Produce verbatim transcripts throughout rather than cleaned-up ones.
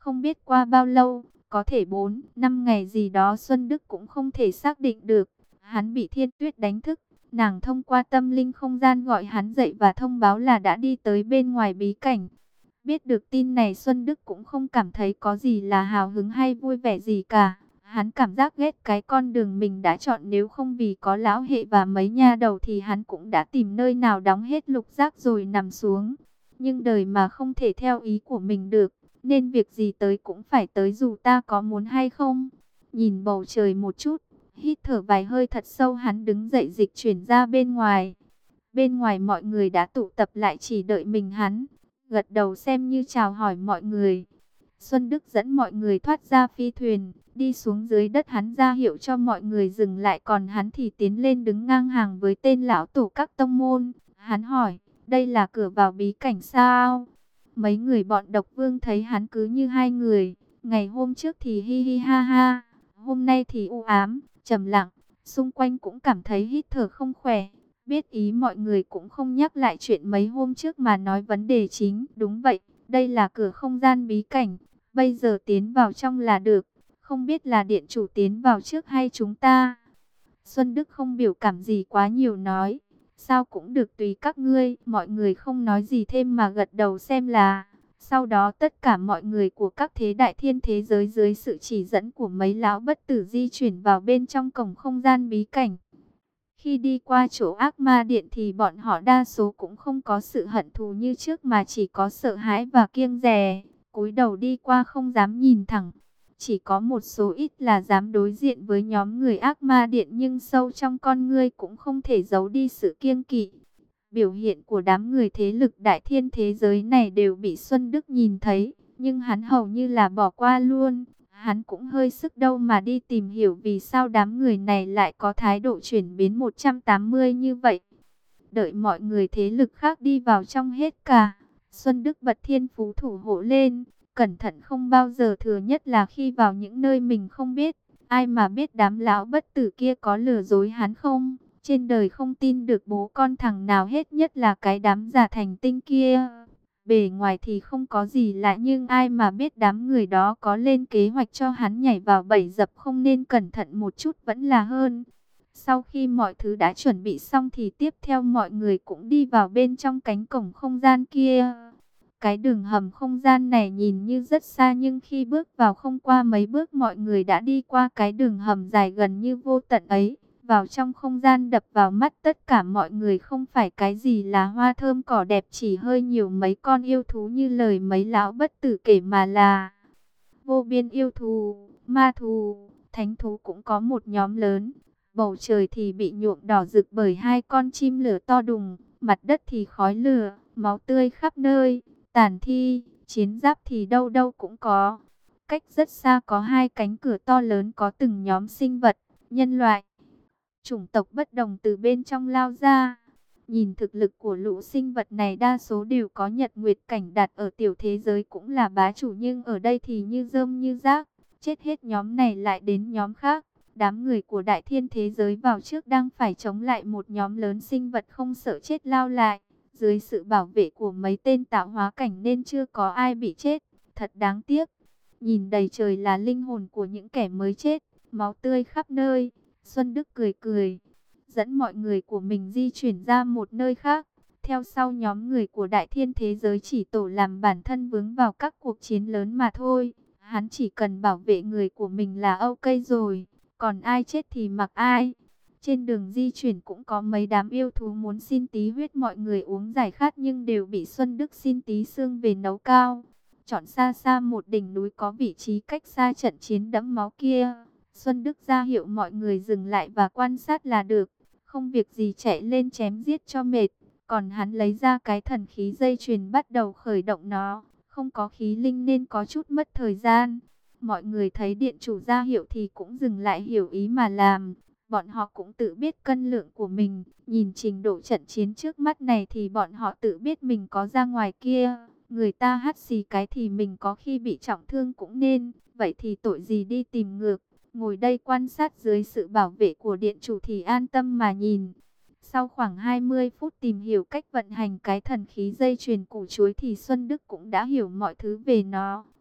Không biết qua bao lâu, có thể bốn, năm ngày gì đó Xuân Đức cũng không thể xác định được. Hắn bị Thiên Tuyết đánh thức, nàng thông qua tâm linh không gian gọi hắn dậy và thông báo là đã đi tới bên ngoài bí cảnh. Biết được tin này Xuân Đức cũng không cảm thấy có gì là hào hứng hay vui vẻ gì cả. Hắn cảm giác ghét cái con đường mình đã chọn, nếu không vì có lão hệ và mấy nha đầu thì hắn cũng đã tìm nơi nào đóng hết lục giác rồi nằm xuống. Nhưng đời mà không thể theo ý của mình được, nên việc gì tới cũng phải tới dù ta có muốn hay không. Nhìn bầu trời một chút, hít thở vài hơi thật sâu, hắn đứng dậy dịch chuyển ra bên ngoài. Bên ngoài mọi người đã tụ tập lại chỉ đợi mình hắn, gật đầu xem như chào hỏi mọi người. Xuân Đức dẫn mọi người thoát ra phi thuyền, đi xuống dưới đất, hắn ra hiệu cho mọi người dừng lại, còn hắn thì tiến lên đứng ngang hàng với tên lão tổ các tông môn. Hắn hỏi, đây là cửa vào bí cảnh sao? Mấy người bọn độc vương thấy hắn cứ như hai người, ngày hôm trước thì hi hi ha ha, hôm nay thì u ám, trầm lặng, xung quanh cũng cảm thấy hít thở không khỏe. Biết ý mọi người cũng không nhắc lại chuyện mấy hôm trước mà nói vấn đề chính. Đúng vậy, đây là cửa không gian bí cảnh, bây giờ tiến vào trong là được, không biết là điện chủ tiến vào trước hay chúng ta. Xuân Đức không biểu cảm gì quá nhiều, nói, sao cũng được tùy các ngươi. Mọi người không nói gì thêm mà gật đầu xem là. Sau đó tất cả mọi người của các thế đại thiên thế giới dưới sự chỉ dẫn của mấy lão bất tử di chuyển vào bên trong cổng không gian bí cảnh. Khi đi qua chỗ ác ma điện thì bọn họ đa số cũng không có sự hận thù như trước mà chỉ có sợ hãi và kiêng dè. Cúi đầu đi qua không dám nhìn thẳng. Chỉ có một số ít là dám đối diện với nhóm người ác ma điện, nhưng sâu trong con ngươi cũng không thể giấu đi sự kiêng kỵ. Biểu hiện của đám người thế lực đại thiên thế giới này đều bị Xuân Đức nhìn thấy, nhưng hắn hầu như là bỏ qua luôn. Hắn cũng hơi sức đâu mà đi tìm hiểu vì sao đám người này lại có thái độ chuyển biến một trăm tám mươi như vậy. Đợi mọi người thế lực khác đi vào trong hết cả, Xuân Đức bật thiên phú thủ hộ lên, cẩn thận không bao giờ thừa, nhất là khi vào những nơi mình không biết. Ai mà biết đám lão bất tử kia có lừa dối hắn không? Trên đời không tin được bố con thằng nào hết, nhất là cái đám giả thành tinh kia. Bề ngoài thì không có gì lạ, nhưng ai mà biết đám người đó có lên kế hoạch cho hắn nhảy vào bẫy dập, không nên cẩn thận một chút vẫn là hơn. Sau khi mọi thứ đã chuẩn bị xong thì tiếp theo mọi người cũng đi vào bên trong cánh cổng không gian kia. Cái đường hầm không gian này nhìn như rất xa, nhưng khi bước vào không qua mấy bước mọi người đã đi qua cái đường hầm dài gần như vô tận ấy. Vào trong không gian đập vào mắt tất cả mọi người không phải cái gì là hoa thơm cỏ đẹp chỉ hơi nhiều mấy con yêu thú như lời mấy lão bất tử kể, mà là vô biên yêu thú, ma thú, thánh thú cũng có một nhóm lớn. Bầu trời thì bị nhuộm đỏ rực bởi hai con chim lửa to đùng, mặt đất thì khói lửa, máu tươi khắp nơi, tàn thi, chiến giáp thì đâu đâu cũng có. Cách rất xa có hai cánh cửa to lớn, có từng nhóm sinh vật, nhân loại, chủng tộc bất đồng từ bên trong lao ra. Nhìn thực lực của lũ sinh vật này đa số đều có nhật nguyệt cảnh, đặt ở tiểu thế giới cũng là bá chủ, nhưng ở đây thì như rơm như rác. Chết hết nhóm này lại đến nhóm khác. Đám người của đại thiên thế giới vào trước đang phải chống lại một nhóm lớn sinh vật không sợ chết lao lại. Dưới sự bảo vệ của mấy tên tạo hóa cảnh nên chưa có ai bị chết. Thật đáng tiếc. Nhìn đầy trời là linh hồn của những kẻ mới chết, máu tươi khắp nơi. Xuân Đức cười cười, dẫn mọi người của mình di chuyển ra một nơi khác. Theo sau nhóm người của đại thiên thế giới chỉ tổ làm bản thân vướng vào các cuộc chiến lớn mà thôi. Hắn chỉ cần bảo vệ người của mình là ok rồi, còn ai chết thì mặc ai. Trên đường di chuyển cũng có mấy đám yêu thú muốn xin tí huyết mọi người uống giải khát, nhưng đều bị Xuân Đức xin tí xương về nấu cao. Chọn xa xa một đỉnh núi có vị trí cách xa trận chiến đẫm máu kia. Xuân Đức ra hiệu mọi người dừng lại và quan sát là được, không việc gì chạy lên chém giết cho mệt. Còn hắn lấy ra cái thần khí dây chuyền bắt đầu khởi động nó, không có khí linh nên có chút mất thời gian. Mọi người thấy điện chủ ra hiệu thì cũng dừng lại hiểu ý mà làm. Bọn họ cũng tự biết cân lượng của mình, nhìn trình độ trận chiến trước mắt này thì bọn họ tự biết mình có ra ngoài kia. Người ta hắt xì cái thì mình có khi bị trọng thương cũng nên, vậy thì tội gì đi tìm ngược. Ngồi đây quan sát dưới sự bảo vệ của điện chủ thì an tâm mà nhìn. Sau khoảng hai mươi phút tìm hiểu cách vận hành cái thần khí dây chuyền củ chuối thì Xuân Đức cũng đã hiểu mọi thứ về nó.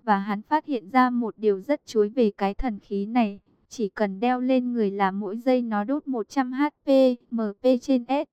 Và hắn phát hiện ra một điều rất chuối về cái thần khí này. Chỉ cần đeo lên người là mỗi giây nó đốt một trăm hát pê, em pê trên S.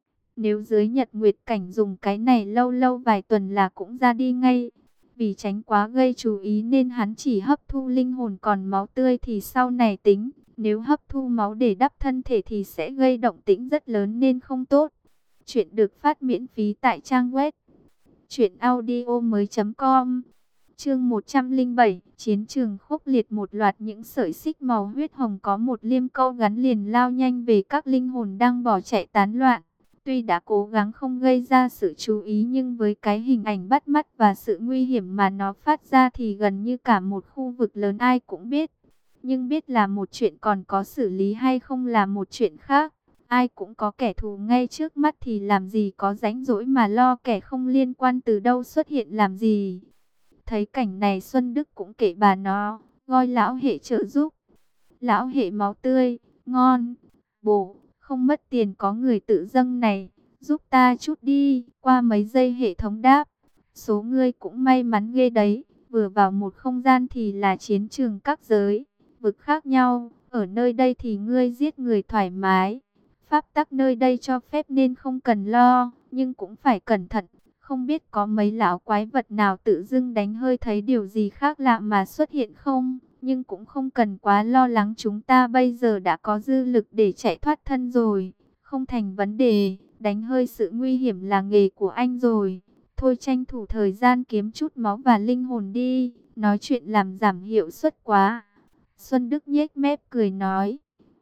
Nếu dưới nhật nguyệt cảnh dùng cái này lâu lâu vài tuần là cũng ra đi ngay. Vì tránh quá gây chú ý nên hắn chỉ hấp thu linh hồn, còn máu tươi thì sau này tính. Nếu hấp thu máu để đắp thân thể thì sẽ gây động tĩnh rất lớn nên không tốt. Chuyện được phát miễn phí tại trang web truyện audio mới chấm com. Chương một trăm lẻ bảy, chiến trường khốc liệt. Một loạt những sợi xích màu huyết hồng có một liêm câu gắn liền lao nhanh về các linh hồn đang bỏ chạy tán loạn. Tuy đã cố gắng không gây ra sự chú ý nhưng với cái hình ảnh bắt mắt và sự nguy hiểm mà nó phát ra thì gần như cả một khu vực lớn ai cũng biết. Nhưng biết là một chuyện, còn có xử lý hay không là một chuyện khác. Ai cũng có kẻ thù ngay trước mắt thì làm gì có rảnh rỗi mà lo kẻ không liên quan từ đâu xuất hiện làm gì. Thấy cảnh này Xuân Đức cũng kệ bà nó, gọi lão hệ trợ giúp. Lão hệ máu tươi, ngon, bổ, không mất tiền, có người tự dâng này, giúp ta chút đi. Qua mấy giây hệ thống đáp, số ngươi cũng may mắn ghê đấy, vừa vào một không gian thì là chiến trường các giới, vực khác nhau, ở nơi đây thì ngươi giết người thoải mái. Pháp tắc nơi đây cho phép nên không cần lo, nhưng cũng phải cẩn thận. Không biết có mấy lão quái vật nào tự dưng đánh hơi thấy điều gì khác lạ mà xuất hiện không? Nhưng cũng không cần quá lo lắng, chúng ta bây giờ đã có dư lực để chạy thoát thân rồi. Không thành vấn đề, đánh hơi sự nguy hiểm là nghề của anh rồi. Thôi tranh thủ thời gian kiếm chút máu và linh hồn đi, nói chuyện làm giảm hiệu suất quá. Xuân Đức nhếch mép cười nói.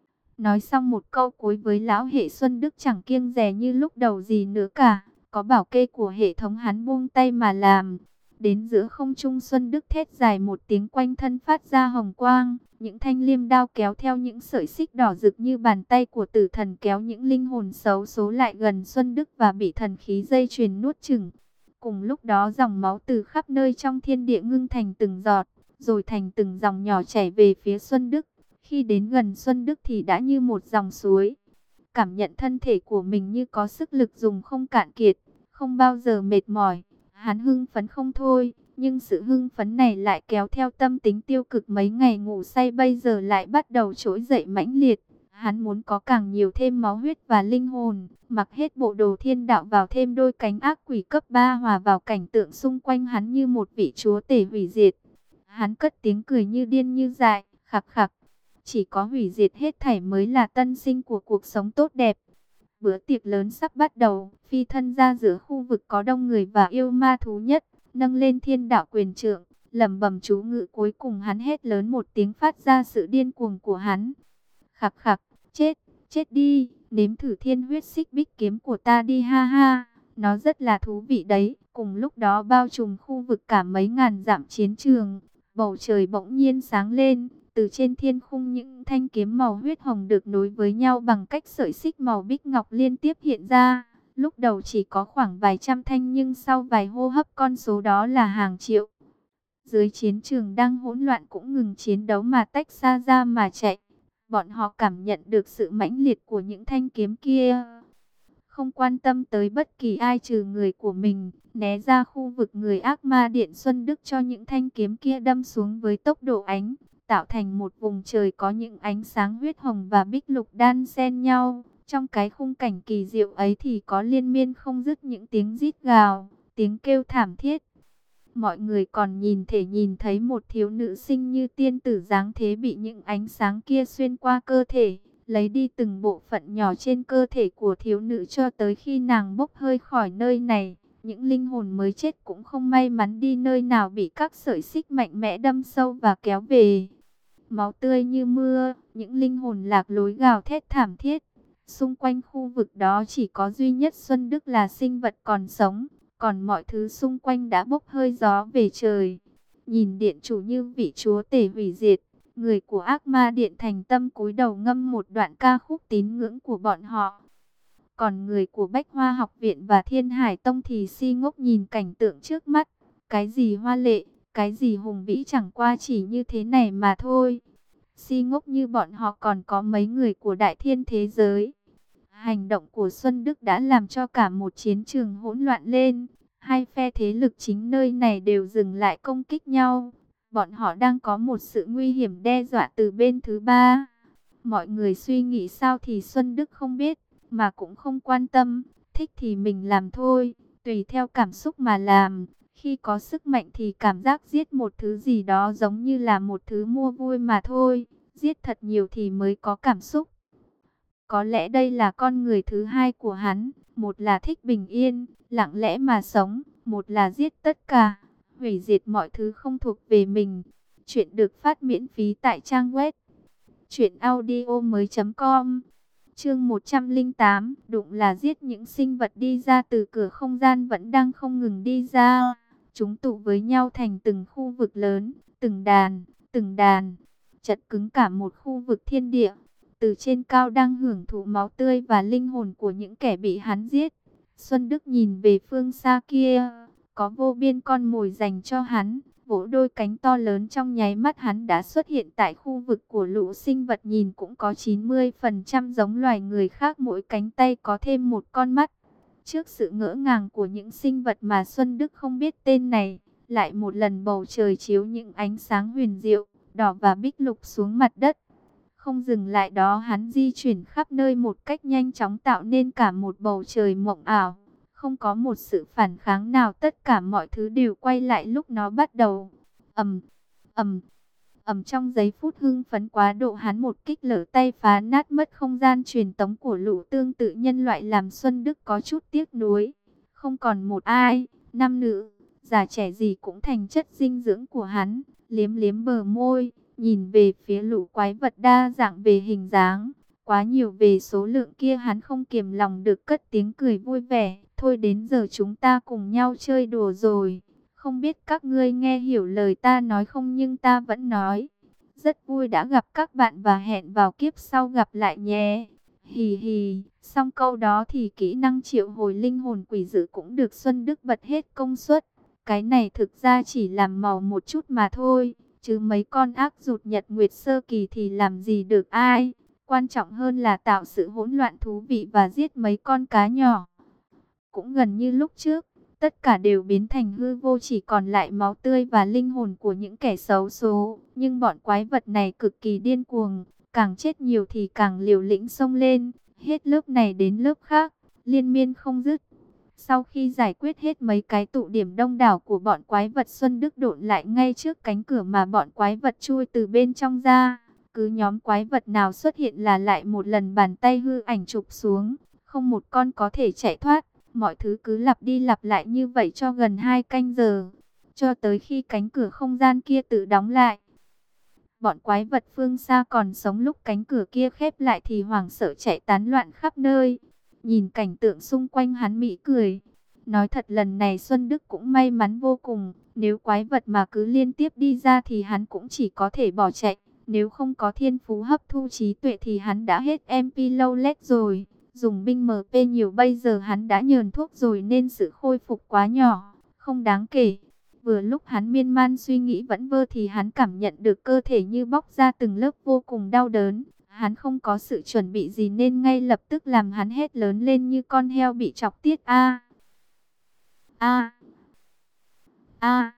Nói xong một câu cuối với lão hệ, Xuân Đức chẳng kiêng dè như lúc đầu gì nữa cả. Có bảo kê của hệ thống hắn buông tay mà làm. Đến giữa không trung Xuân Đức thét dài một tiếng, quanh thân phát ra hồng quang. Những thanh liêm đao kéo theo những sợi xích đỏ rực như bàn tay của tử thần kéo những linh hồn xấu số lại gần Xuân Đức và bị thần khí dây chuyền nuốt chửng. Cùng lúc đó dòng máu từ khắp nơi trong thiên địa ngưng thành từng giọt, rồi thành từng dòng nhỏ chảy về phía Xuân Đức. Khi đến gần Xuân Đức thì đã như một dòng suối. Cảm nhận thân thể của mình như có sức lực dùng không cạn kiệt, không bao giờ mệt mỏi. Hắn hưng phấn không thôi, nhưng sự hưng phấn này lại kéo theo tâm tính tiêu cực. Mấy ngày ngủ say bây giờ lại bắt đầu trỗi dậy mãnh liệt. Hắn muốn có càng nhiều thêm máu huyết và linh hồn, mặc hết bộ đồ thiên đạo vào, thêm đôi cánh ác quỷ cấp ba, hòa vào cảnh tượng xung quanh hắn như một vị chúa tể hủy diệt. Hắn cất tiếng cười như điên như dại, khặc khặc. Chỉ có hủy diệt hết thảy mới là tân sinh của cuộc sống tốt đẹp. Bữa tiệc lớn sắp bắt đầu, phi thân ra giữa khu vực có đông người và yêu ma thú nhất, nâng lên thiên đạo quyền trượng, lẩm bẩm chú ngữ, cuối cùng hắn hét lớn một tiếng phát ra sự điên cuồng của hắn. Khặc khặc, chết, chết đi, nếm thử thiên huyết xích bích kiếm của ta đi, ha ha, nó rất là thú vị đấy. Cùng lúc đó bao trùm khu vực cả mấy ngàn dặm chiến trường, bầu trời bỗng nhiên sáng lên. Từ trên thiên khung những thanh kiếm màu huyết hồng được nối với nhau bằng cách sợi xích màu bích ngọc liên tiếp hiện ra. Lúc đầu chỉ có khoảng vài trăm thanh nhưng sau vài hô hấp con số đó là hàng triệu. Dưới chiến trường đang hỗn loạn cũng ngừng chiến đấu mà tách xa ra mà chạy. Bọn họ cảm nhận được sự mãnh liệt của những thanh kiếm kia. Không quan tâm tới bất kỳ ai trừ người của mình, né ra khu vực người ác ma điện. Xuân Đức cho những thanh kiếm kia đâm xuống với tốc độ ánh, tạo thành một vùng trời có những ánh sáng huyết hồng và bích lục đan xen nhau. Trong cái khung cảnh kỳ diệu ấy thì có liên miên không dứt những tiếng rít gào, tiếng kêu thảm thiết. Mọi người còn nhìn thể nhìn thấy một thiếu nữ xinh như tiên tử dáng thế bị những ánh sáng kia xuyên qua cơ thể, lấy đi từng bộ phận nhỏ trên cơ thể của thiếu nữ cho tới khi nàng bốc hơi khỏi nơi này. Những linh hồn mới chết cũng không may mắn đi nơi nào bị các sợi xích mạnh mẽ đâm sâu và kéo về. Máu tươi như mưa, những linh hồn lạc lối gào thét thảm thiết. Xung quanh khu vực đó chỉ có duy nhất Xuân Đức là sinh vật còn sống, còn mọi thứ xung quanh đã bốc hơi gió về trời. Nhìn điện chủ như vị chúa tể hủy diệt, người của ác ma điện thành tâm cúi đầu ngâm một đoạn ca khúc tín ngưỡng của bọn họ. Còn người của Bách Hoa học viện và Thiên Hải Tông thì si ngốc nhìn cảnh tượng trước mắt. Cái gì hoa lệ, cái gì hùng vĩ, chẳng qua chỉ như thế này mà thôi. Si ngốc như bọn họ còn có mấy người của đại thiên thế giới. Hành động của Xuân Đức đã làm cho cả một chiến trường hỗn loạn lên. Hai phe thế lực chính nơi này đều dừng lại công kích nhau. Bọn họ đang có một sự nguy hiểm đe dọa từ bên thứ ba. Mọi người suy nghĩ sao thì Xuân Đức không biết, mà cũng không quan tâm. Thích thì mình làm thôi, tùy theo cảm xúc mà làm. Khi có sức mạnh thì cảm giác giết một thứ gì đó giống như là một thứ mua vui mà thôi. Giết thật nhiều thì mới có cảm xúc. Có lẽ đây là con người thứ hai của hắn. Một là thích bình yên, lặng lẽ mà sống. Một là giết tất cả, hủy diệt mọi thứ không thuộc về mình. Chuyện được phát miễn phí tại trang web truyện audio mới chấm com. Chương một trăm lẻ tám, đụng là giết. Những sinh vật đi ra từ cửa không gian vẫn đang không ngừng đi ra. Chúng tụ với nhau thành từng khu vực lớn, từng đàn, từng đàn, chật cứng cả một khu vực thiên địa. Từ trên cao đang hưởng thụ máu tươi và linh hồn của những kẻ bị hắn giết. Xuân Đức nhìn về phương xa kia, có vô biên con mồi dành cho hắn. Vỗ đôi cánh to lớn, trong nháy mắt hắn đã xuất hiện tại khu vực của lũ sinh vật nhìn cũng có chín mươi phần trăm giống loài người khác, mỗi cánh tay có thêm một con mắt. Trước sự ngỡ ngàng của những sinh vật mà Xuân Đức không biết tên này, lại một lần bầu trời chiếu những ánh sáng huyền diệu, đỏ và bích lục xuống mặt đất. Không dừng lại đó, hắn di chuyển khắp nơi một cách nhanh chóng, tạo nên cả một bầu trời mộng ảo. Không có một sự phản kháng nào, tất cả mọi thứ đều quay lại lúc nó bắt đầu. Ầm, ầm, ầm. Trong giây phút hưng phấn quá độ, hắn một kích lở tay phá nát mất không gian truyền tống của lũ tương tự nhân loại, làm Xuân Đức có chút tiếc nuối. Không còn một ai, nam nữ, già trẻ gì cũng thành chất dinh dưỡng của hắn. Liếm liếm bờ môi, nhìn về phía lũ quái vật đa dạng về hình dáng, quá nhiều về số lượng kia, hắn không kiềm lòng được cất tiếng cười vui vẻ. Thôi đến giờ chúng ta cùng nhau chơi đùa rồi. Không biết các ngươi nghe hiểu lời ta nói không, nhưng ta vẫn nói. Rất vui đã gặp các bạn và hẹn vào kiếp sau gặp lại nhé. Hì hì. Xong câu đó thì kỹ năng triệu hồi linh hồn quỷ dữ cũng được Xuân Đức bật hết công suất. Cái này thực ra chỉ làm màu một chút mà thôi, chứ mấy con ác rụt nhật nguyệt sơ kỳ thì làm gì được ai. Quan trọng hơn là tạo sự hỗn loạn thú vị và giết mấy con cá nhỏ. Cũng gần như lúc trước, tất cả đều biến thành hư vô, chỉ còn lại máu tươi và linh hồn của những kẻ xấu số. Nhưng bọn quái vật này cực kỳ điên cuồng, càng chết nhiều thì càng liều lĩnh xông lên, hết lớp này đến lớp khác, liên miên không dứt. Sau khi giải quyết hết mấy cái tụ điểm đông đảo của bọn quái vật, Xuân Đức độn lại ngay trước cánh cửa mà bọn quái vật chui từ bên trong ra. Cứ nhóm quái vật nào xuất hiện là lại một lần bàn tay hư ảnh chụp xuống, không một con có thể chạy thoát. Mọi thứ cứ lặp đi lặp lại như vậy cho gần hai canh giờ, cho tới khi cánh cửa không gian kia tự đóng lại. Bọn quái vật phương xa còn sống lúc cánh cửa kia khép lại thì hoảng sợ chạy tán loạn khắp nơi. Nhìn cảnh tượng xung quanh, hắn mỉm cười. Nói thật, lần này Xuân Đức cũng may mắn vô cùng. Nếu quái vật mà cứ liên tiếp đi ra thì hắn cũng chỉ có thể bỏ chạy. Nếu không có thiên phú hấp thu trí tuệ thì hắn đã hết em pê lâu lết rồi. Dùng binh em pê nhiều, bây giờ hắn đã nhờn thuốc rồi nên sự khôi phục quá nhỏ, không đáng kể. Vừa lúc hắn miên man suy nghĩ vẩn vơ thì hắn cảm nhận được cơ thể như bóc ra từng lớp, vô cùng đau đớn. Hắn không có sự chuẩn bị gì nên ngay lập tức làm hắn hét lớn lên như con heo bị chọc tiết. A a a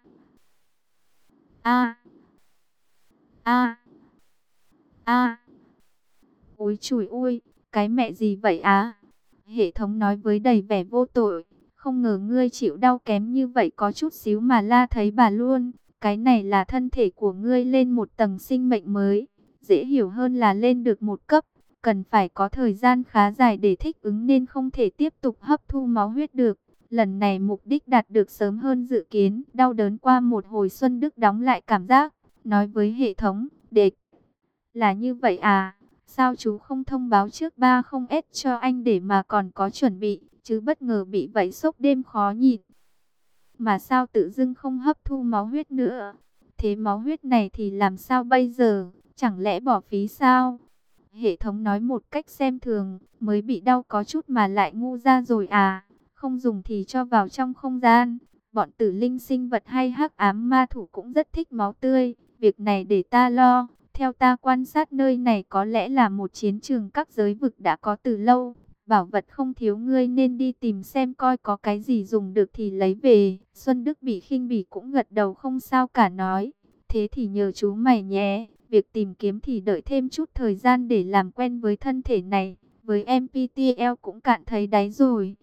a a a. Ôi chùi ui, cái mẹ gì vậy á? Hệ thống nói với đầy vẻ vô tội. Không ngờ ngươi chịu đau kém như vậy, có chút xíu mà la thấy bà luôn. Cái này là thân thể của ngươi lên một tầng sinh mệnh mới, dễ hiểu hơn là lên được một cấp, cần phải có thời gian khá dài để thích ứng nên không thể tiếp tục hấp thu máu huyết được. Lần này mục đích đạt được sớm hơn dự kiến. Đau đớn qua một hồi, Xuân Đức đóng lại cảm giác, nói với hệ thống, đệt. Là như vậy à? Sao chú không thông báo trước ba không S cho anh để mà còn có chuẩn bị, chứ bất ngờ bị vậy sốc đêm khó nhịn. Mà sao tự dưng không hấp thu máu huyết nữa? Thế máu huyết này thì làm sao bây giờ? Chẳng lẽ bỏ phí sao? Hệ thống nói một cách xem thường, mới bị đau có chút mà lại ngu ra rồi à? Không dùng thì cho vào trong không gian. Bọn tử linh sinh vật hay hắc ám ma thủ cũng rất thích máu tươi. Việc này để ta lo. Theo ta quan sát, nơi này có lẽ là một chiến trường các giới vực đã có từ lâu. Bảo vật không thiếu, ngươi nên đi tìm xem coi có cái gì dùng được thì lấy về. Xuân Đức bị khinh bỉ cũng gật đầu không sao cả, nói. Thế thì nhờ chú mày nhé, việc tìm kiếm thì đợi thêm chút thời gian để làm quen với thân thể này. Với em pê tê lờ cũng cạn thấy đáy rồi.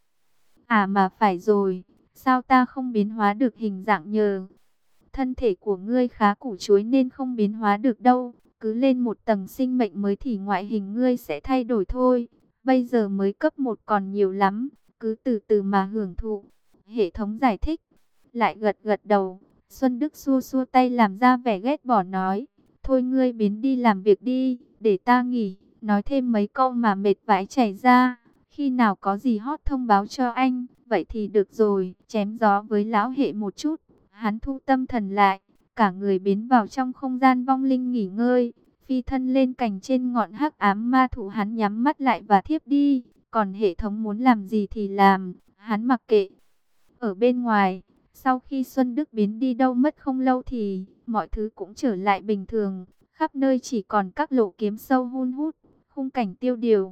À mà phải rồi, sao ta không biến hóa được hình dạng nhờ? Thân thể của ngươi khá củ chuối nên không biến hóa được đâu. Cứ lên một tầng sinh mệnh mới thì ngoại hình ngươi sẽ thay đổi thôi. Bây giờ mới cấp một còn nhiều lắm, cứ từ từ mà hưởng thụ. Hệ thống giải thích, lại gật gật đầu. Xuân Đức xua xua tay làm ra vẻ ghét bỏ nói. Thôi ngươi biến đi làm việc đi, để ta nghỉ. Nói thêm mấy câu mà mệt vãi chảy ra. Khi nào có gì hot thông báo cho anh. Vậy thì được rồi, chém gió với lão hệ một chút. Hắn thu tâm thần lại, cả người biến vào trong không gian vong linh nghỉ ngơi. Phi thân lên cành trên ngọn hắc ám ma thụ, hắn nhắm mắt lại và thiếp đi. Còn hệ thống muốn làm gì thì làm, hắn mặc kệ. Ở bên ngoài, sau khi Xuân Đức biến đi đâu mất không lâu thì mọi thứ cũng trở lại bình thường. Khắp nơi chỉ còn các lỗ kiếm sâu hun hút, khung cảnh tiêu điều.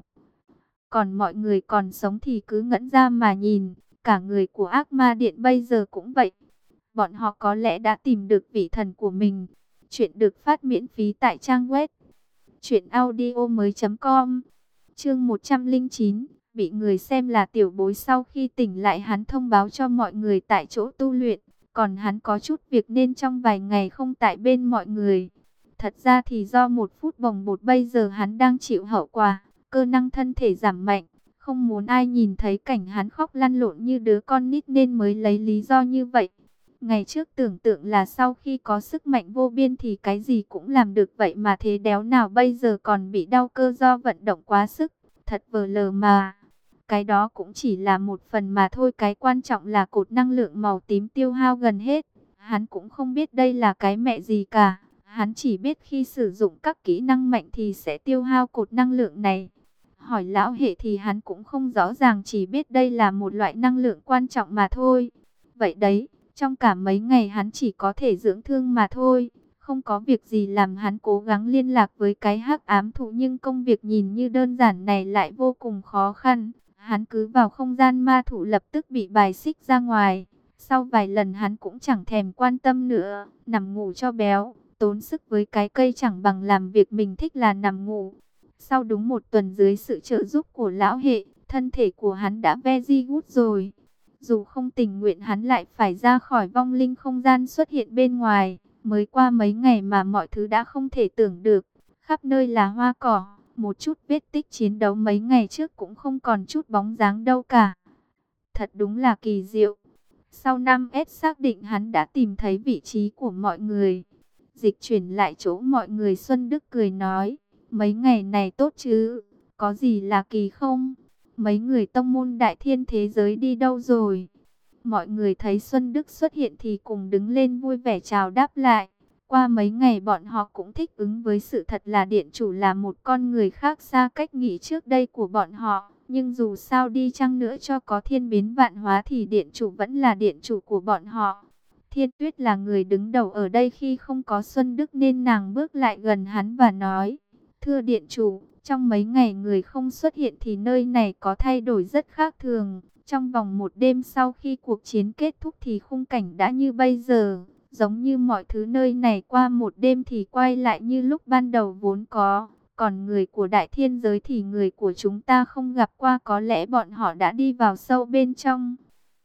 Còn mọi người còn sống thì cứ ngẩn ra mà nhìn. Cả người của ác ma điện bây giờ cũng vậy. Bọn họ có lẽ đã tìm được vị thần của mình. Chuyện được phát miễn phí tại trang web truyện audio mới chấm com. Chương một trăm lẻ chín, bị người xem là tiểu bối. Sau khi tỉnh lại hắn thông báo cho mọi người tại chỗ tu luyện. Còn hắn có chút việc nên trong vài ngày không tại bên mọi người. Thật ra thì do một phút bồng bột bây giờ hắn đang chịu hậu quả. Cơ năng thân thể giảm mạnh. Không muốn ai nhìn thấy cảnh hắn khóc lăn lộn như đứa con nít nên mới lấy lý do như vậy. Ngày trước tưởng tượng là sau khi có sức mạnh vô biên thì cái gì cũng làm được, vậy mà thế đéo nào bây giờ còn bị đau cơ do vận động quá sức. Thật vờ lờ mà. Cái đó cũng chỉ là một phần mà thôi, cái quan trọng là cột năng lượng màu tím tiêu hao gần hết. Hắn cũng không biết đây là cái mẹ gì cả. Hắn chỉ biết khi sử dụng các kỹ năng mạnh thì sẽ tiêu hao cột năng lượng này. Hỏi lão hệ thì hắn cũng không rõ ràng, chỉ biết đây là một loại năng lượng quan trọng mà thôi. Vậy đấy. Trong cả mấy ngày hắn chỉ có thể dưỡng thương mà thôi, không có việc gì làm. Hắn cố gắng liên lạc với cái hắc ám thụ nhưng công việc nhìn như đơn giản này lại vô cùng khó khăn. Hắn cứ vào không gian ma thụ lập tức bị bài xích ra ngoài. Sau vài lần hắn cũng chẳng thèm quan tâm nữa, nằm ngủ cho béo, tốn sức với cái cây chẳng bằng làm việc mình thích là nằm ngủ. Sau đúng một tuần dưới sự trợ giúp của lão hệ, thân thể của hắn đã very good rồi. Dù không tình nguyện hắn lại phải ra khỏi vong linh không gian xuất hiện bên ngoài. Mới qua mấy ngày mà mọi thứ đã không thể tưởng được. Khắp nơi là hoa cỏ, một chút vết tích chiến đấu mấy ngày trước cũng không còn chút bóng dáng đâu cả. Thật đúng là kỳ diệu. Sau năm S xác định hắn đã tìm thấy vị trí của mọi người. Dịch chuyển lại chỗ mọi người, Xuân Đức cười nói. Mấy ngày này tốt chứ, có gì là kỳ không? Mấy người tông môn đại thiên thế giới đi đâu rồi? Mọi người thấy Xuân Đức xuất hiện thì cùng đứng lên vui vẻ chào đáp lại. Qua mấy ngày bọn họ cũng thích ứng với sự thật là điện chủ là một con người khác xa cách nghĩ trước đây của bọn họ. Nhưng dù sao đi chăng nữa cho có thiên biến vạn hóa thì điện chủ vẫn là điện chủ của bọn họ. Thiên Tuyết là người đứng đầu ở đây khi không có Xuân Đức nên nàng bước lại gần hắn và nói. Thưa điện chủ, trong mấy ngày người không xuất hiện thì nơi này có thay đổi rất khác thường. Trong vòng một đêm sau khi cuộc chiến kết thúc thì khung cảnh đã như bây giờ. Giống như mọi thứ nơi này qua một đêm thì quay lại như lúc ban đầu vốn có. Còn người của đại thiên giới thì người của chúng ta không gặp qua, có lẽ bọn họ đã đi vào sâu bên trong.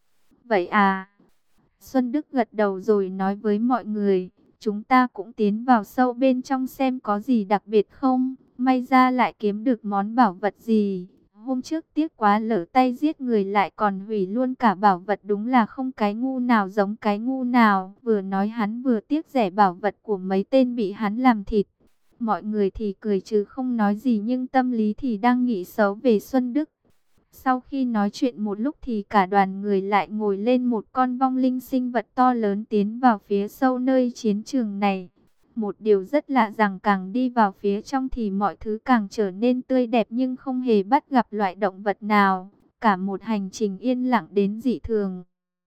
Vậy à? Xuân Đức gật đầu rồi nói với mọi người. Chúng ta cũng tiến vào sâu bên trong xem có gì đặc biệt không. May ra lại kiếm được món bảo vật gì. Hôm trước tiếc quá lỡ tay giết người lại còn hủy luôn cả bảo vật, đúng là không cái ngu nào giống cái ngu nào. Vừa nói hắn vừa tiếc rẻ bảo vật của mấy tên bị hắn làm thịt. Mọi người thì cười chứ không nói gì nhưng tâm lý thì đang nghĩ xấu về Xuân Đức. Sau khi nói chuyện một lúc thì cả đoàn người lại ngồi lên một con vong linh sinh vật to lớn tiến vào phía sâu nơi chiến trường này. Một điều rất lạ rằng càng đi vào phía trong thì mọi thứ càng trở nên tươi đẹp nhưng không hề bắt gặp loại động vật nào. Cả một hành trình yên lặng đến dị thường.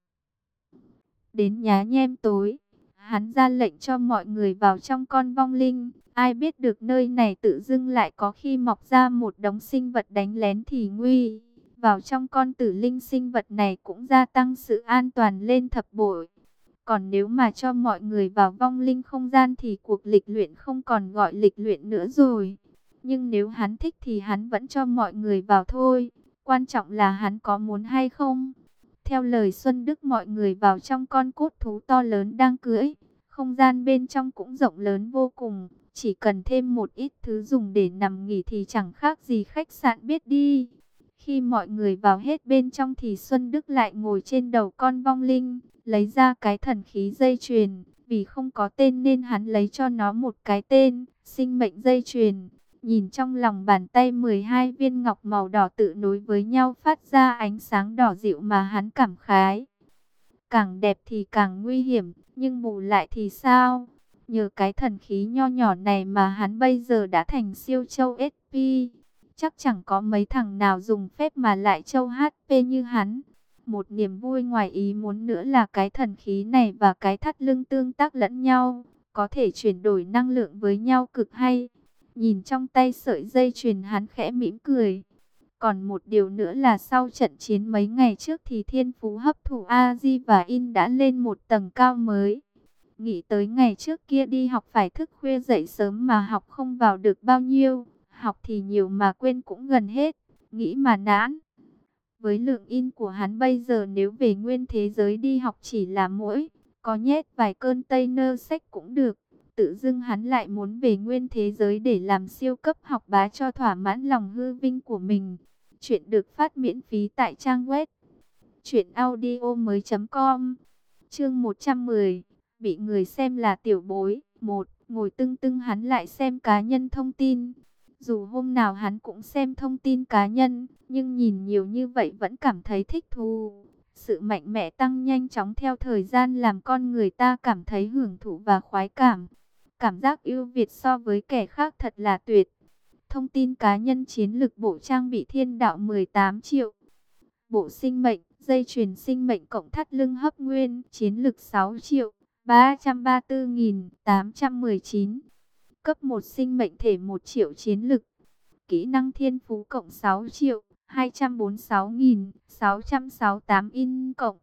Đến nhá nhem tối, hắn ra lệnh cho mọi người vào trong con vong linh. Ai biết được nơi này tự dưng lại có khi mọc ra một đống sinh vật đánh lén thì nguy. Vào trong con tử linh sinh vật này cũng gia tăng sự an toàn lên thập bội. Còn nếu mà cho mọi người vào vong linh không gian thì cuộc lịch luyện không còn gọi lịch luyện nữa rồi. Nhưng nếu hắn thích thì hắn vẫn cho mọi người vào thôi. Quan trọng là hắn có muốn hay không. Theo lời Xuân Đức, mọi người vào trong con cốt thú to lớn đang cưỡi. Không gian bên trong cũng rộng lớn vô cùng. Chỉ cần thêm một ít thứ dùng để nằm nghỉ thì chẳng khác gì khách sạn biết đi. Khi mọi người vào hết bên trong thì Xuân Đức lại ngồi trên đầu con vong linh, lấy ra cái thần khí dây chuyền. Vì không có tên nên hắn lấy cho nó một cái tên, sinh mệnh dây chuyền. Nhìn trong lòng bàn tay mười hai viên ngọc màu đỏ tự nối với nhau phát ra ánh sáng đỏ dịu mà hắn cảm khái. Càng đẹp thì càng nguy hiểm, nhưng bù lại thì sao? Nhờ cái thần khí nho nhỏ này mà hắn bây giờ đã thành siêu châu ét pê. Chắc chẳng có mấy thằng nào dùng phép mà lại châu hát pê như hắn. Một niềm vui ngoài ý muốn nữa là cái thần khí này và cái thắt lưng tương tác lẫn nhau, có thể chuyển đổi năng lượng với nhau cực hay. Nhìn trong tay sợi dây chuyền hắn khẽ mỉm cười. Còn một điều nữa là sau trận chiến mấy ngày trước thì thiên phú hấp thụ A-di và In đã lên một tầng cao mới. Nghĩ tới ngày trước kia đi học phải thức khuya dậy sớm mà học không vào được bao nhiêu. Học thì nhiều mà quên cũng gần hết. Nghĩ mà nản. Với lượng In của hắn bây giờ nếu về nguyên thế giới đi học chỉ là mỗi, có nhét vài cơn tây nơ sách cũng được. Tự dưng hắn lại muốn về nguyên thế giới để làm siêu cấp học bá cho thỏa mãn lòng hư vinh của mình. Chuyện được phát miễn phí tại trang web truyện audio mới chấm com. Chương một trăm mười. Bị người xem là tiểu bối. Một. Ngồi tưng tưng hắn lại xem cá nhân thông tin. Dù hôm nào hắn cũng xem thông tin cá nhân, nhưng nhìn nhiều như vậy vẫn cảm thấy thích thú. Sự mạnh mẽ tăng nhanh chóng theo thời gian làm con người ta cảm thấy hưởng thụ và khoái cảm. Cảm giác ưu việt so với kẻ khác thật là tuyệt. Thông tin cá nhân chiến lực bộ trang bị thiên đạo mười tám triệu. Bộ sinh mệnh, dây chuyền sinh mệnh cộng thắt lưng hấp nguyên, chiến lực sáu triệu, ba trăm ba mươi tư nghìn tám trăm mười chín. Cấp một sinh mệnh thể một triệu chiến lực. Kỹ năng thiên phú cộng sáu triệu, hai trăm bốn mươi sáu nghìn sáu trăm sáu mươi tám in cộng.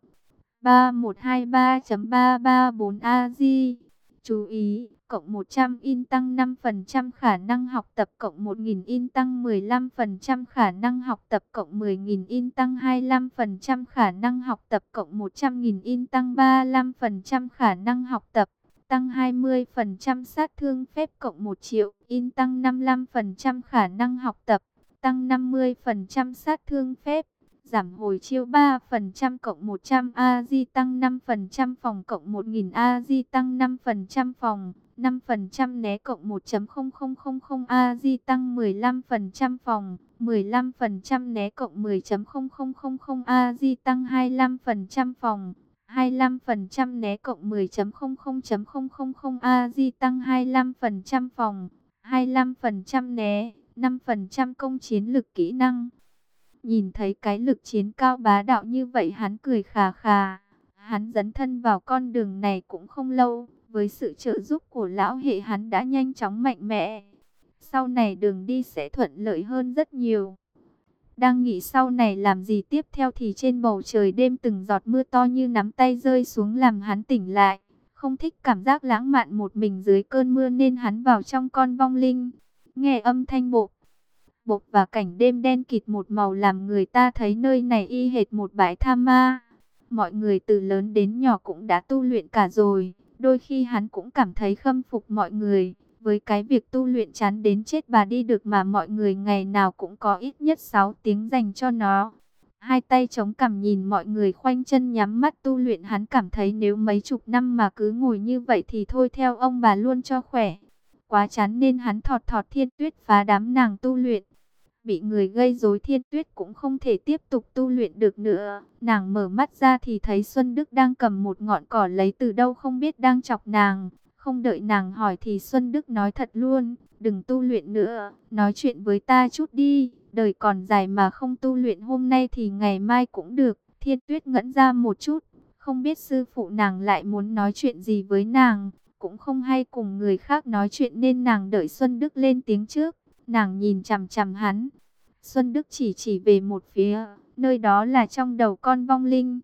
ba một hai ba chấm ba ba bốn a gi. Chú ý, cộng một trăm in tăng năm phần trăm khả năng học tập, cộng một nghìn in tăng mười lăm phần trăm khả năng học tập, cộng mười nghìn in tăng hai mươi lăm phần trăm khả năng học tập, cộng một trăm nghìn in tăng ba mươi lăm phần trăm khả năng học tập, tăng hai mươi phần trăm sát thương phép, cộng một triệu in tăng năm mươi lăm phần trăm khả năng học tập, tăng năm mươi phần trăm sát thương phép. Giảm hồi chiêu ba phần trăm cộng một trăm a gi tăng năm phần trăm phòng, cộng một nghìn a gi tăng năm phần trăm phòng, năm phần trăm né cộng một phẩy không không không không a gi tăng mười lăm phần trăm phòng, mười lăm phần trăm né cộng mười phẩy không không không không a gi tăng hai mươi lăm phần trăm phòng, hai mươi lăm phần trăm né cộng mười phẩy không không không không không a gi tăng hai mươi lăm phần trăm phòng, hai mươi lăm phần trăm né, năm phần trăm công chiến lực kỹ năng. Nhìn thấy cái lực chiến cao bá đạo như vậy hắn cười khà khà. Hắn dấn thân vào con đường này cũng không lâu. Với sự trợ giúp của lão hệ hắn đã nhanh chóng mạnh mẽ. Sau này đường đi sẽ thuận lợi hơn rất nhiều. Đang nghĩ sau này làm gì tiếp theo thì trên bầu trời đêm từng giọt mưa to như nắm tay rơi xuống làm hắn tỉnh lại. Không thích cảm giác lãng mạn một mình dưới cơn mưa nên hắn vào trong con vong linh. Nghe âm thanh bộ bộc và cảnh đêm đen kịt một màu làm người ta thấy nơi này y hệt một bãi tha ma. Mọi người từ lớn đến nhỏ cũng đã tu luyện cả rồi. Đôi khi hắn cũng cảm thấy khâm phục mọi người. Với cái việc tu luyện chán đến chết bà đi được mà mọi người ngày nào cũng có ít nhất sáu tiếng dành cho nó. Hai tay chống cằm nhìn mọi người khoanh chân nhắm mắt tu luyện, hắn cảm thấy nếu mấy chục năm mà cứ ngồi như vậy thì thôi theo ông bà luôn cho khỏe. Quá chán nên hắn thọt thọt Thiên Tuyết phá đám nàng tu luyện. Bị người gây rối Thiên Tuyết cũng không thể tiếp tục tu luyện được nữa. Nàng mở mắt ra thì thấy Xuân Đức đang cầm một ngọn cỏ lấy từ đâu không biết đang chọc nàng. Không đợi nàng hỏi thì Xuân Đức nói thật luôn, đừng tu luyện nữa, nói chuyện với ta chút đi, đời còn dài mà không tu luyện hôm nay thì ngày mai cũng được. Thiên Tuyết ngẩn ra một chút, không biết sư phụ nàng lại muốn nói chuyện gì với nàng, cũng không hay cùng người khác nói chuyện nên nàng đợi Xuân Đức lên tiếng trước. Nàng nhìn chằm chằm hắn. Xuân Đức chỉ chỉ về một phía, nơi đó là trong đầu con vong linh.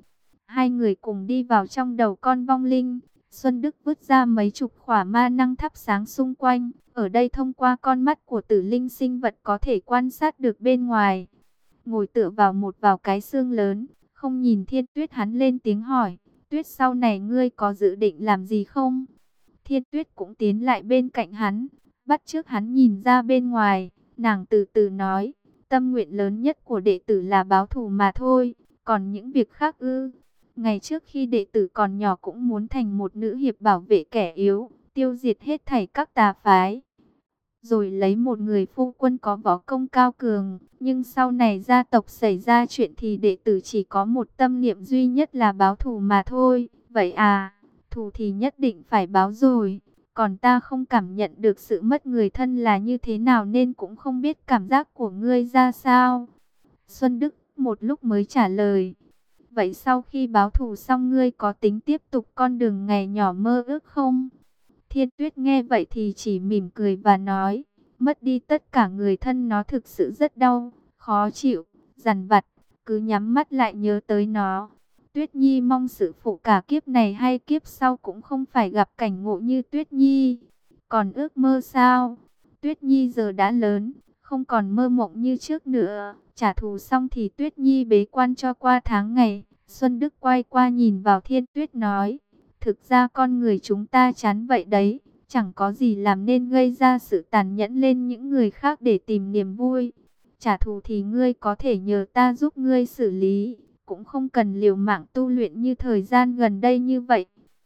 Hai người cùng đi vào trong đầu con vong linh. Xuân Đức vứt ra mấy chục khỏa ma năng thắp sáng xung quanh. Ở đây thông qua con mắt của tử linh sinh vật có thể quan sát được bên ngoài. Ngồi tựa vào một vào cái xương lớn, không nhìn Thiên Tuyết, hắn lên tiếng hỏi, Tuyết, sau này ngươi có dự định làm gì không? Thiên Tuyết cũng tiến lại bên cạnh hắn, bắt chước hắn nhìn ra bên ngoài, nàng từ từ nói, tâm nguyện lớn nhất của đệ tử là báo thù mà thôi, còn những việc khác ư? Ngày trước khi đệ tử còn nhỏ cũng muốn thành một nữ hiệp bảo vệ kẻ yếu, tiêu diệt hết thảy các tà phái. Rồi lấy một người phu quân có võ công cao cường, nhưng sau này gia tộc xảy ra chuyện thì đệ tử chỉ có một tâm niệm duy nhất là báo thù mà thôi. Vậy à, thù thì nhất định phải báo rồi, còn ta không cảm nhận được sự mất người thân là như thế nào nên cũng không biết cảm giác của ngươi ra sao. Xuân Đức một lúc mới trả lời, vậy sau khi báo thù xong ngươi có tính tiếp tục con đường ngày nhỏ mơ ước không? Thiên Tuyết nghe vậy thì chỉ mỉm cười và nói, mất đi tất cả người thân nó thực sự rất đau, khó chịu, dằn vặt, cứ nhắm mắt lại nhớ tới nó. Tuyết Nhi mong sự phụ cả kiếp này hay kiếp sau cũng không phải gặp cảnh ngộ như Tuyết Nhi. Còn ước mơ sao? Tuyết Nhi giờ đã lớn, không còn mơ mộng như trước nữa. Trả thù xong thì Tuyết Nhi bế quan cho qua tháng ngày. Xuân Đức quay qua nhìn vào Thiên Tuyết nói, thực ra con người chúng ta chán vậy đấy, chẳng có gì làm nên gây ra sự tàn nhẫn lên những người khác để tìm niềm vui. Trả thù thì ngươi có thể nhờ ta giúp ngươi xử lý, cũng không cần liều mạng tu luyện như thời gian gần đây như vậy.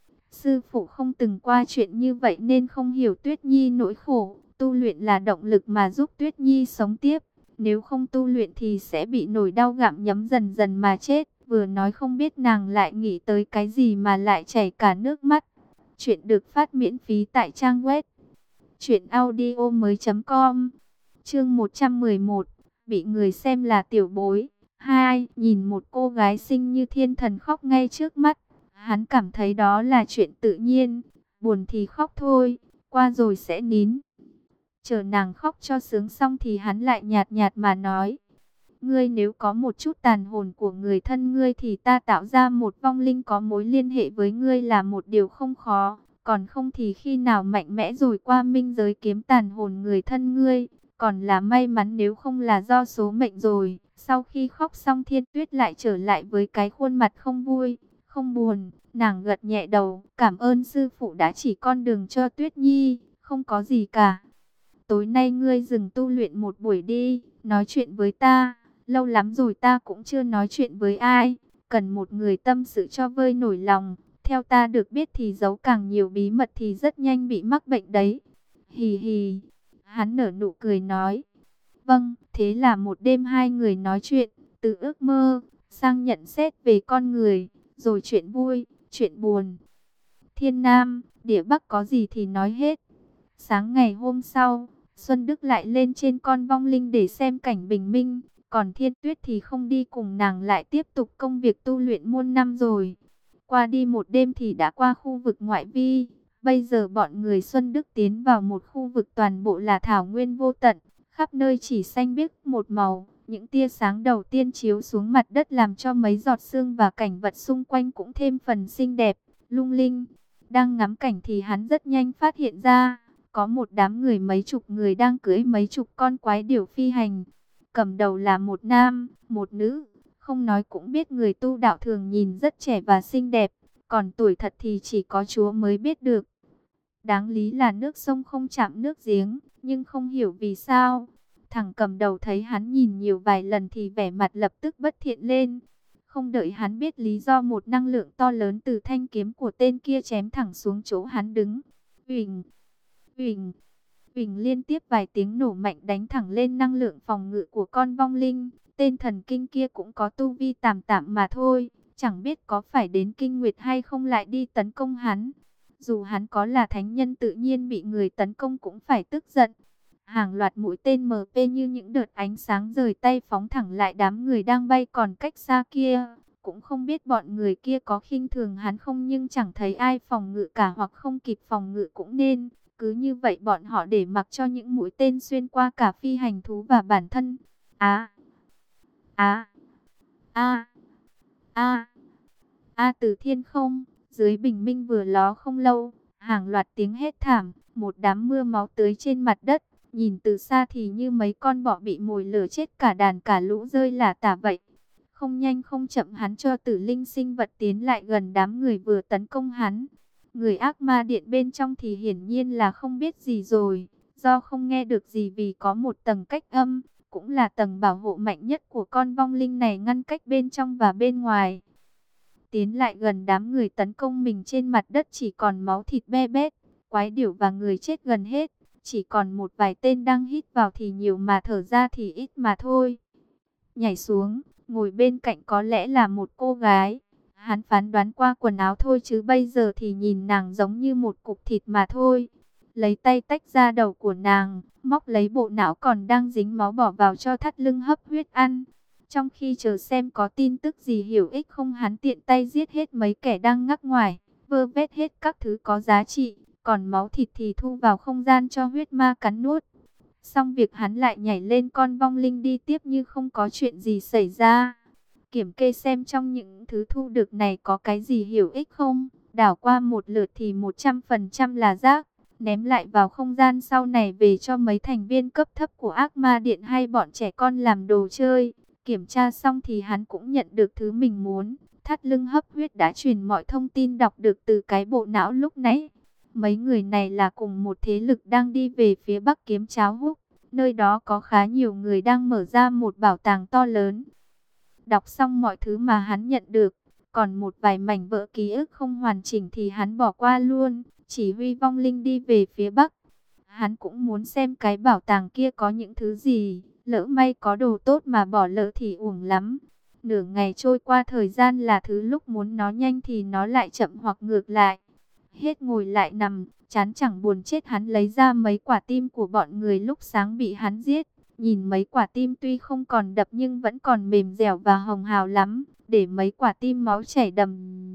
Sư phụ không từng qua chuyện như vậy nên không hiểu Tuyết Nhi nỗi khổ, tu luyện là động lực mà giúp Tuyết Nhi sống tiếp. Nếu không tu luyện thì sẽ bị nỗi đau gặm nhấm dần dần mà chết. Vừa nói không biết nàng lại nghĩ tới cái gì mà lại chảy cả nước mắt. Chuyện được phát miễn phí tại trang web truyện audio mới com. Chương một trăm mười một, bị người xem là tiểu bối. Hai, nhìn một cô gái xinh như thiên thần khóc ngay trước mắt. Hắn cảm thấy đó là chuyện tự nhiên, buồn thì khóc thôi, qua rồi sẽ nín. Chờ nàng khóc cho sướng xong thì hắn lại nhạt nhạt mà nói, ngươi nếu có một chút tàn hồn của người thân ngươi thì ta tạo ra một vong linh có mối liên hệ với ngươi là một điều không khó. Còn không thì khi nào mạnh mẽ rồi qua minh giới kiếm tàn hồn người thân ngươi. Còn là may mắn nếu không là do số mệnh rồi. Sau khi khóc xong Thiên Tuyết lại trở lại với cái khuôn mặt không vui, không buồn. Nàng gật nhẹ đầu, cảm ơn sư phụ đã chỉ con đường cho Tuyết Nhi, không có gì cả. Tối nay ngươi dừng tu luyện một buổi đi, nói chuyện với ta. Lâu lắm rồi ta cũng chưa nói chuyện với ai, cần một người tâm sự cho vơi nổi lòng. Theo ta được biết thì giấu càng nhiều bí mật thì rất nhanh bị mắc bệnh đấy. Hì hì, hắn nở nụ cười nói. Vâng, thế là một đêm hai người nói chuyện, từ ước mơ, sang nhận xét về con người, rồi chuyện vui, chuyện buồn. Thiên Nam, địa Bắc có gì thì nói hết. Sáng ngày hôm sau, Xuân Đức lại lên trên con vong linh để xem cảnh bình minh. Còn Thiên Tuyết thì không đi cùng nàng, lại tiếp tục công việc tu luyện muôn năm rồi. Qua đi một đêm thì đã qua khu vực ngoại vi. Bây giờ bọn người Xuân Đức tiến vào một khu vực toàn bộ là thảo nguyên vô tận. Khắp nơi chỉ xanh biếc một màu. Những tia sáng đầu tiên chiếu xuống mặt đất làm cho mấy giọt sương và cảnh vật xung quanh cũng thêm phần xinh đẹp, lung linh. Đang ngắm cảnh thì hắn rất nhanh phát hiện ra, có một đám người mấy chục người đang cưỡi mấy chục con quái điểu phi hành. Cầm đầu là một nam, một nữ, không nói cũng biết người tu đạo thường nhìn rất trẻ và xinh đẹp, còn tuổi thật thì chỉ có Chúa mới biết được. Đáng lý là nước sông không chạm nước giếng, nhưng không hiểu vì sao, thằng cầm đầu thấy hắn nhìn nhiều vài lần thì vẻ mặt lập tức bất thiện lên. Không đợi hắn biết lý do, một năng lượng to lớn từ thanh kiếm của tên kia chém thẳng xuống chỗ hắn đứng. Uỳnh, uỳnh. Uỳnh, liên tiếp vài tiếng nổ mạnh đánh thẳng lên năng lượng phòng ngự của con vong linh. Tên thần kinh kia cũng có tu vi tạm tạm mà thôi, chẳng biết có phải đến kinh nguyệt hay không lại đi tấn công hắn. Dù hắn có là thánh nhân tự nhiên bị người tấn công cũng phải tức giận. Hàng loạt mũi tên em pê như những đợt ánh sáng rời tay phóng thẳng lại đám người đang bay còn cách xa kia. Cũng không biết bọn người kia có khinh thường hắn không, nhưng chẳng thấy ai phòng ngự cả, hoặc không kịp phòng ngự cũng nên. Cứ như vậy bọn họ để mặc cho những mũi tên xuyên qua cả phi hành thú và bản thân. Á, á, a, a, A Từ Thiên không, dưới bình minh vừa ló không lâu, hàng loạt tiếng hét thảm, một đám mưa máu tưới trên mặt đất, nhìn từ xa thì như mấy con bọ bị mồi lửa chết cả đàn cả lũ rơi lả tả vậy. Không nhanh không chậm hắn cho tử linh sinh vật tiến lại gần đám người vừa tấn công hắn. Người ác ma điện bên trong thì hiển nhiên là không biết gì rồi, do không nghe được gì vì có một tầng cách âm, cũng là tầng bảo hộ mạnh nhất của con vong linh này ngăn cách bên trong và bên ngoài. Tiến lại gần đám người tấn công mình trên mặt đất chỉ còn máu thịt be bét, quái điểu và người chết gần hết, chỉ còn một vài tên đang hít vào thì nhiều mà thở ra thì ít mà thôi. Nhảy xuống, ngồi bên cạnh có lẽ là một cô gái. Hắn phán đoán qua quần áo thôi chứ bây giờ thì nhìn nàng giống như một cục thịt mà thôi. Lấy tay tách ra đầu của nàng, móc lấy bộ não còn đang dính máu bỏ vào cho thắt lưng hấp huyết ăn. Trong khi chờ xem có tin tức gì hữu ích không, hắn tiện tay giết hết mấy kẻ đang ngắc ngoài, vơ vét hết các thứ có giá trị, còn máu thịt thì thu vào không gian cho huyết ma cắn nuốt. Xong việc hắn lại nhảy lên con vong linh đi tiếp như không có chuyện gì xảy ra. Kiểm kê xem trong những thứ thu được này có cái gì hữu ích không. Đảo qua một lượt thì một trăm phần trăm là rác. Ném lại vào không gian sau này về cho mấy thành viên cấp thấp của ác ma điện hay bọn trẻ con làm đồ chơi. Kiểm tra xong thì hắn cũng nhận được thứ mình muốn. Thắt lưng hấp huyết đã truyền mọi thông tin đọc được từ cái bộ não lúc nãy. Mấy người này là cùng một thế lực đang đi về phía Bắc Kiếm Cháo Húc. Nơi đó có khá nhiều người đang mở ra một bảo tàng to lớn. Đọc xong mọi thứ mà hắn nhận được, còn một vài mảnh vỡ ký ức không hoàn chỉnh thì hắn bỏ qua luôn, chỉ huy vong linh đi về phía Bắc. Hắn cũng muốn xem cái bảo tàng kia có những thứ gì, lỡ may có đồ tốt mà bỏ lỡ thì uổng lắm. Nửa ngày trôi qua, thời gian là thứ lúc muốn nó nhanh thì nó lại chậm hoặc ngược lại. Hết ngồi lại nằm, chán chẳng buồn chết, hắn lấy ra mấy quả tim của bọn người lúc sáng bị hắn giết. Nhìn mấy quả tim tuy không còn đập nhưng vẫn còn mềm dẻo và hồng hào lắm, để mấy quả tim máu chảy đầm.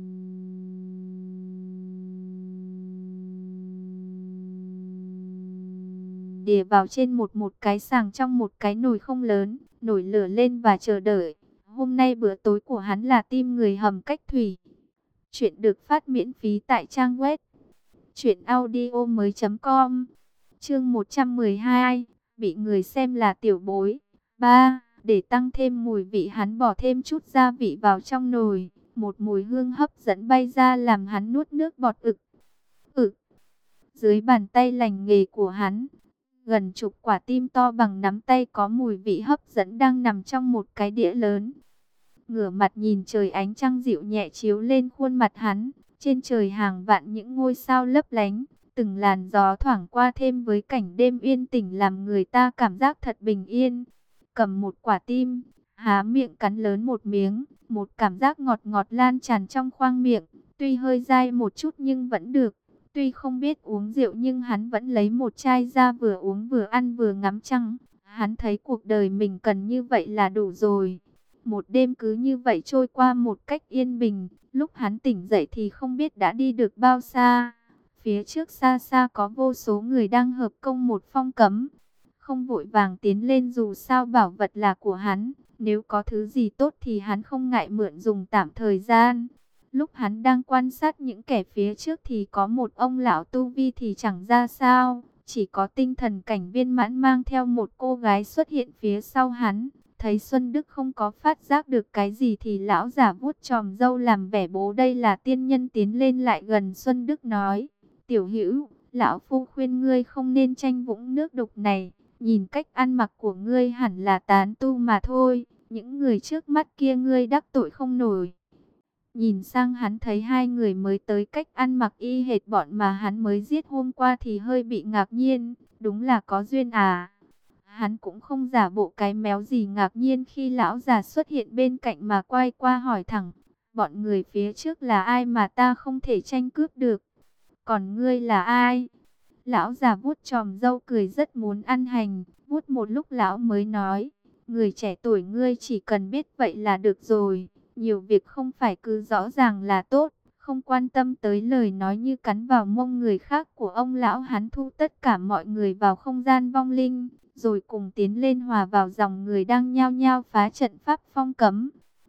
Đìa vào trên một một cái sàng trong một cái nồi không lớn, nổi lửa lên và chờ đợi. Hôm nay bữa tối của hắn là tim người hầm cách thủy. Chuyện được phát miễn phí tại trang web truyện audio mới chấm com. Chương một trăm mười hai, bị người xem là tiểu bối. ba. Để tăng thêm mùi vị hắn bỏ thêm chút gia vị vào trong nồi. Một mùi hương hấp dẫn bay ra làm hắn nuốt nước bọt ực. Ực. Dưới bàn tay lành nghề của hắn, gần chục quả tim to bằng nắm tay có mùi vị hấp dẫn đang nằm trong một cái đĩa lớn. Ngửa mặt nhìn trời, ánh trăng dịu nhẹ chiếu lên khuôn mặt hắn. Trên trời hàng vạn những ngôi sao lấp lánh, từng làn gió thoảng qua thêm với cảnh đêm yên tĩnh làm người ta cảm giác thật bình yên. Cầm một quả tim, há miệng cắn lớn một miếng, một cảm giác ngọt ngọt lan tràn trong khoang miệng, tuy hơi dai một chút nhưng vẫn được. Tuy không biết uống rượu nhưng hắn vẫn lấy một chai ra, vừa uống vừa ăn vừa ngắm trăng. Hắn thấy cuộc đời mình cần như vậy là đủ rồi. Một đêm cứ như vậy trôi qua một cách yên bình. Lúc hắn tỉnh dậy thì không biết đã đi được bao xa. Phía trước xa xa có vô số người đang hợp công một phong cấm. Không vội vàng tiến lên, dù sao bảo vật là của hắn. Nếu có thứ gì tốt thì hắn không ngại mượn dùng tạm thời gian. Lúc hắn đang quan sát những kẻ phía trước thì có một ông lão tu vi thì chẳng ra sao. Chỉ có tinh thần cảnh viên mãn mang theo một cô gái xuất hiện phía sau hắn. Thấy Xuân Đức không có phát giác được cái gì thì lão giả vuốt chòm râu làm vẻ bố đây là tiên nhân, tiến lên lại gần Xuân Đức nói: Tiểu Hữu, lão phu khuyên ngươi không nên tranh vũng nước đục này. Nhìn cách ăn mặc của ngươi hẳn là tán tu mà thôi. Những người trước mắt kia ngươi đắc tội không nổi. Nhìn sang hắn thấy hai người mới tới cách ăn mặc y hệt bọn mà hắn mới giết hôm qua thì hơi bị ngạc nhiên. Đúng là có duyên à. Hắn cũng không giả bộ cái méo gì ngạc nhiên khi lão già xuất hiện bên cạnh mà quay qua hỏi thẳng: bọn người phía trước là ai mà ta không thể tranh cướp được? Còn ngươi là ai? Lão già vuốt chòm râu cười rất muốn ăn hành. Vuốt một lúc lão mới nói: người trẻ tuổi ngươi chỉ cần biết vậy là được rồi. Nhiều việc không phải cứ rõ ràng là tốt. Không quan tâm tới lời nói như cắn vào mông người khác của ông lão. Hắn thu tất cả mọi người vào không gian vong linh, rồi cùng tiến lên hòa vào dòng người đang nhao nhao phá trận pháp phong cấm.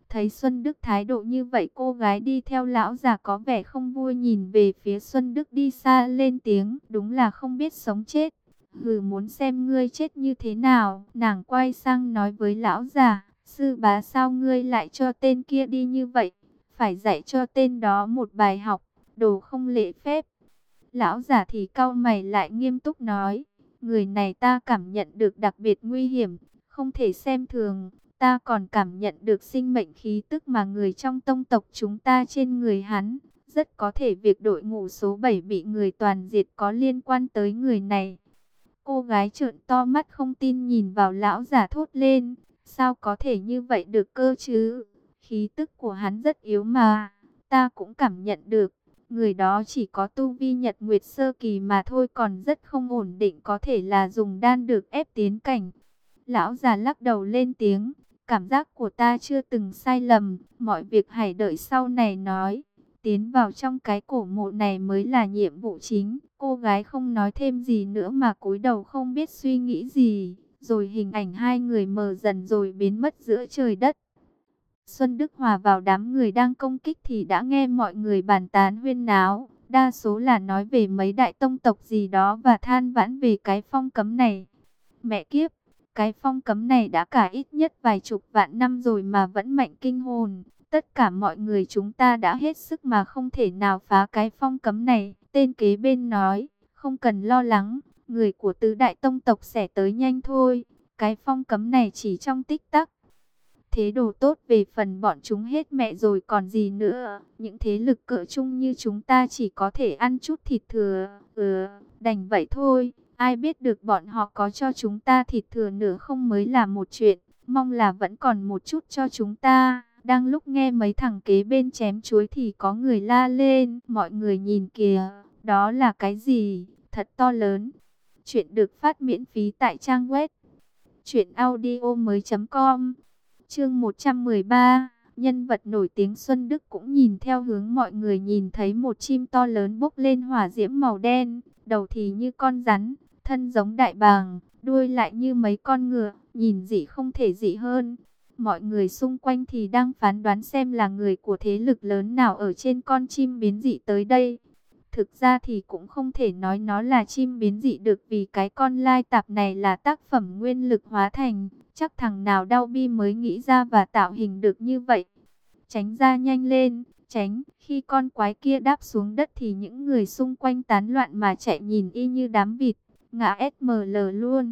Thấy Xuân Đức thái độ như vậy, cô gái đi theo lão già có vẻ không vui, nhìn về phía Xuân Đức đi xa lên tiếng, đúng là không biết sống chết. Hừ, muốn xem ngươi chết như thế nào. Nàng quay sang nói với lão già, sư bá, sao ngươi lại cho tên kia đi như vậy? Phải dạy cho tên đó một bài học, đồ không lễ phép. Lão già thì cau mày lại nghiêm túc nói, người này ta cảm nhận được đặc biệt nguy hiểm, không thể xem thường. Ta còn cảm nhận được sinh mệnh khí tức mà người trong tông tộc chúng ta trên người hắn. Rất có thể việc đội ngũ số bảy bị người toàn diệt có liên quan tới người này. Cô gái trợn to mắt không tin nhìn vào lão giả thốt lên. Sao có thể như vậy được cơ chứ? Khí tức của hắn rất yếu mà. Ta cũng cảm nhận được. Người đó chỉ có tu vi nhật nguyệt sơ kỳ mà thôi, còn rất không ổn định, có thể là dùng đan được ép tiến cảnh. Lão già lắc đầu lên tiếng. Cảm giác của ta chưa từng sai lầm, mọi việc hãy đợi sau này nói. Tiến vào trong cái cổ mộ này mới là nhiệm vụ chính. Cô gái không nói thêm gì nữa mà cúi đầu không biết suy nghĩ gì. Rồi hình ảnh hai người mờ dần rồi biến mất giữa trời đất. Xuân Đức hòa vào đám người đang công kích thì đã nghe mọi người bàn tán huyên náo. Đa số là nói về mấy đại tông tộc gì đó và than vãn về cái phong cấm này. Mẹ kiếp! Cái phong cấm này đã cả ít nhất vài chục vạn năm rồi mà vẫn mạnh kinh hồn. Tất cả mọi người chúng ta đã hết sức mà không thể nào phá cái phong cấm này. Tên kế bên nói, không cần lo lắng, người của tứ đại tông tộc sẽ tới nhanh thôi. Cái phong cấm này chỉ trong tích tắc. Thế đồ tốt về phần bọn chúng hết mẹ rồi còn gì nữa. Những thế lực cỡ chung như chúng ta chỉ có thể ăn chút thịt thừa. Ừ, đành vậy thôi. Ai biết được bọn họ có cho chúng ta thịt thừa nữa không mới là một chuyện. Mong là vẫn còn một chút cho chúng ta. Đang lúc nghe mấy thằng kế bên chém chuối thì có người la lên. Mọi người nhìn kìa, đó là cái gì? Thật to lớn. Chuyện được phát miễn phí tại trang web truyện audio mới chấm com. Chương một trăm mười ba, nhân vật nổi tiếng Xuân Đức cũng nhìn theo hướng mọi người nhìn thấy một chim to lớn bốc lên hỏa diễm màu đen, đầu thì như con rắn, thân giống đại bàng, đuôi lại như mấy con ngựa, nhìn dị không thể dị hơn. Mọi người xung quanh thì đang phán đoán xem là người của thế lực lớn nào ở trên con chim biến dị tới đây. Thực ra thì cũng không thể nói nó là chim biến dị được, vì cái con lai tạp này là tác phẩm nguyên lực hóa thành. Chắc thằng nào đau bi mới nghĩ ra và tạo hình được như vậy. Tránh ra nhanh lên, tránh. Khi con quái kia đáp xuống đất thì những người xung quanh tán loạn mà chạy nhìn y như đám vịt, ngã ét em lờ luôn.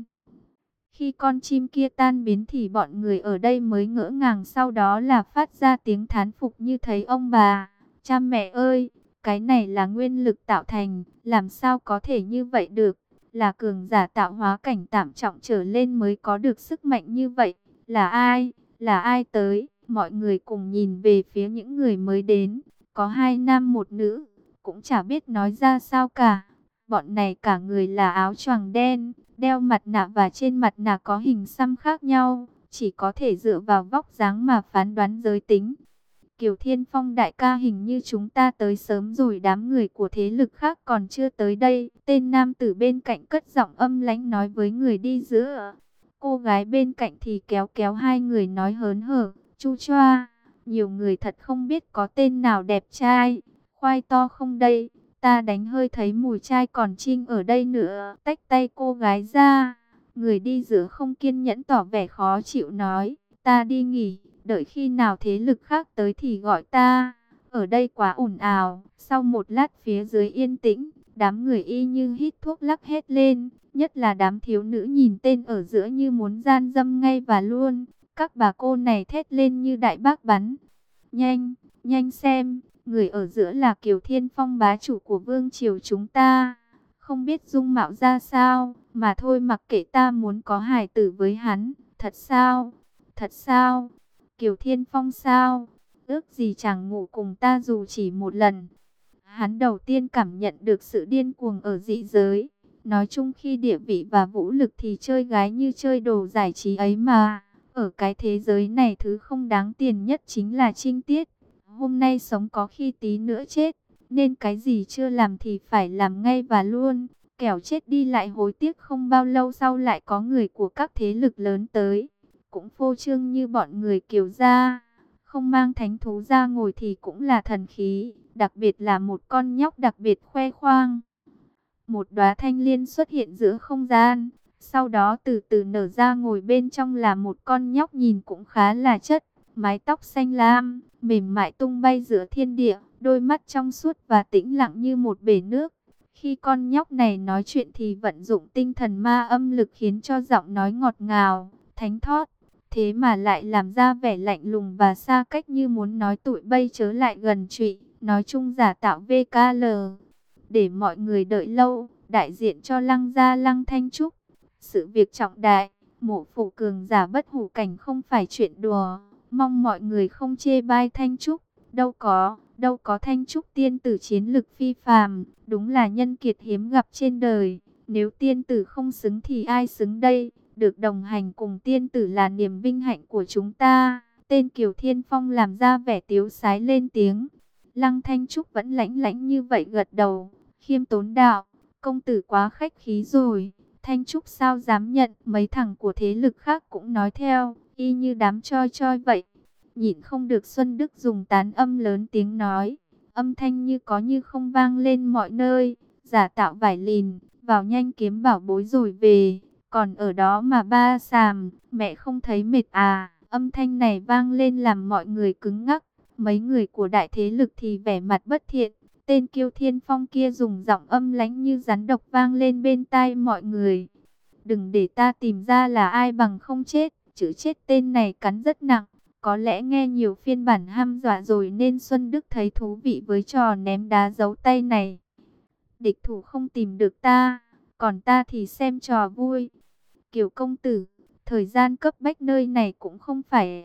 Khi con chim kia tan biến thì bọn người ở đây mới ngỡ ngàng, sau đó là phát ra tiếng thán phục như thấy ông bà. Cha mẹ ơi, cái này là nguyên lực tạo thành, làm sao có thể như vậy được? Là cường giả tạo hóa cảnh tạm trọng trở lên mới có được sức mạnh như vậy. Là ai? Là ai tới? Mọi người cùng nhìn về phía những người mới đến. Có hai nam một nữ, cũng chả biết nói ra sao cả. Bọn này cả người là áo choàng đen, đeo mặt nạ và trên mặt nạ có hình xăm khác nhau. Chỉ có thể dựa vào vóc dáng mà phán đoán giới tính. Kiều Thiên Phong đại ca, hình như chúng ta tới sớm rồi, đám người của thế lực khác còn chưa tới đây. Tên nam tử bên cạnh cất giọng âm lãnh nói với người đi giữa. Cô gái bên cạnh thì kéo kéo hai người nói hớn hở, chu choa. Nhiều người thật không biết có tên nào đẹp trai. Khoai to không đây, ta đánh hơi thấy mùi trai còn trinh ở đây nữa. Tách tay cô gái ra. Người đi giữa không kiên nhẫn tỏ vẻ khó chịu nói, ta đi nghỉ. Đợi khi nào thế lực khác tới thì gọi ta. Ở đây quá ồn ào. Sau một lát phía dưới yên tĩnh, đám người y như hít thuốc lắc hết lên. Nhất là đám thiếu nữ nhìn tên ở giữa như muốn gian dâm ngay và luôn. Các bà cô này thét lên như đại bác bắn. Nhanh, nhanh xem, người ở giữa là Kiều Thiên Phong, bá chủ của vương triều chúng ta. Không biết dung mạo ra sao, mà thôi mặc kệ, ta muốn có hài tử với hắn. Thật sao? Thật sao? Kiều Thiên Phong sao? Ước gì chẳng ngủ cùng ta dù chỉ một lần. Hắn đầu tiên cảm nhận được sự điên cuồng ở dị giới. Nói chung khi địa vị và vũ lực thì chơi gái như chơi đồ giải trí ấy mà. Ở cái thế giới này thứ không đáng tiền nhất chính là trinh tiết. Hôm nay sống có khi tí nữa chết. Nên cái gì chưa làm thì phải làm ngay và luôn. Kẻo chết đi lại hối tiếc, không bao lâu sau lại có người của các thế lực lớn tới. Cũng phô trương như bọn người Kiều gia. không mang thánh thú ra ngồi thì cũng là thần khí, đặc biệt là một con nhóc đặc biệt khoe khoang. Một đóa thanh liên xuất hiện giữa không gian, sau đó từ từ nở ra, ngồi bên trong là một con nhóc nhìn cũng khá là chất, mái tóc xanh lam, mềm mại tung bay giữa thiên địa, đôi mắt trong suốt và tĩnh lặng như một bể nước. Khi con nhóc này nói chuyện thì vận dụng tinh thần ma âm lực khiến cho giọng nói ngọt ngào, thánh thót, thế mà lại làm ra vẻ lạnh lùng và xa cách như muốn nói tụi bay chớ lại gần trụy, nói chung giả tạo vê ca lờ. Để mọi người đợi lâu, đại diện cho Lăng gia Lăng Thanh Trúc. Sự việc trọng đại, mộ phủ cường giả bất hủ cảnh không phải chuyện đùa, mong mọi người không chê bai Thanh Trúc. Đâu có, đâu có Thanh Trúc tiên tử chiến lực phi phàm, đúng là nhân kiệt hiếm gặp trên đời. Nếu tiên tử không xứng thì ai xứng đây? Được đồng hành cùng tiên tử là niềm vinh hạnh của chúng ta. Tên Kiều Thiên Phong làm ra vẻ tiếu sái lên tiếng. Lăng Thanh Trúc vẫn lãnh lãnh như vậy gật đầu, khiêm tốn đạo, công tử quá khách khí rồi. Thanh Trúc sao dám nhận, mấy thằng của thế lực khác cũng nói theo, y như đám choi choi vậy. Nhịn không được Xuân Đức dùng tán âm lớn tiếng nói, âm thanh như có như không vang lên mọi nơi, giả tạo vải lìn, vào nhanh kiếm bảo bối rồi về, còn ở đó mà ba sàm, mẹ không thấy mệt à. Âm thanh này vang lên làm mọi người cứng ngắc, mấy người của đại thế lực thì vẻ mặt bất thiện. Tên Kiêu Thiên Phong kia dùng giọng âm lãnh như rắn độc vang lên bên tai mọi người. Đừng để ta tìm ra là ai bằng không chết, chữ chết tên này cắn rất nặng. Có lẽ nghe nhiều phiên bản hăm dọa rồi nên Xuân Đức thấy thú vị với trò ném đá giấu tay này. Địch thủ không tìm được ta, còn ta thì xem trò vui. Kiều công tử, thời gian cấp bách nơi này cũng không phải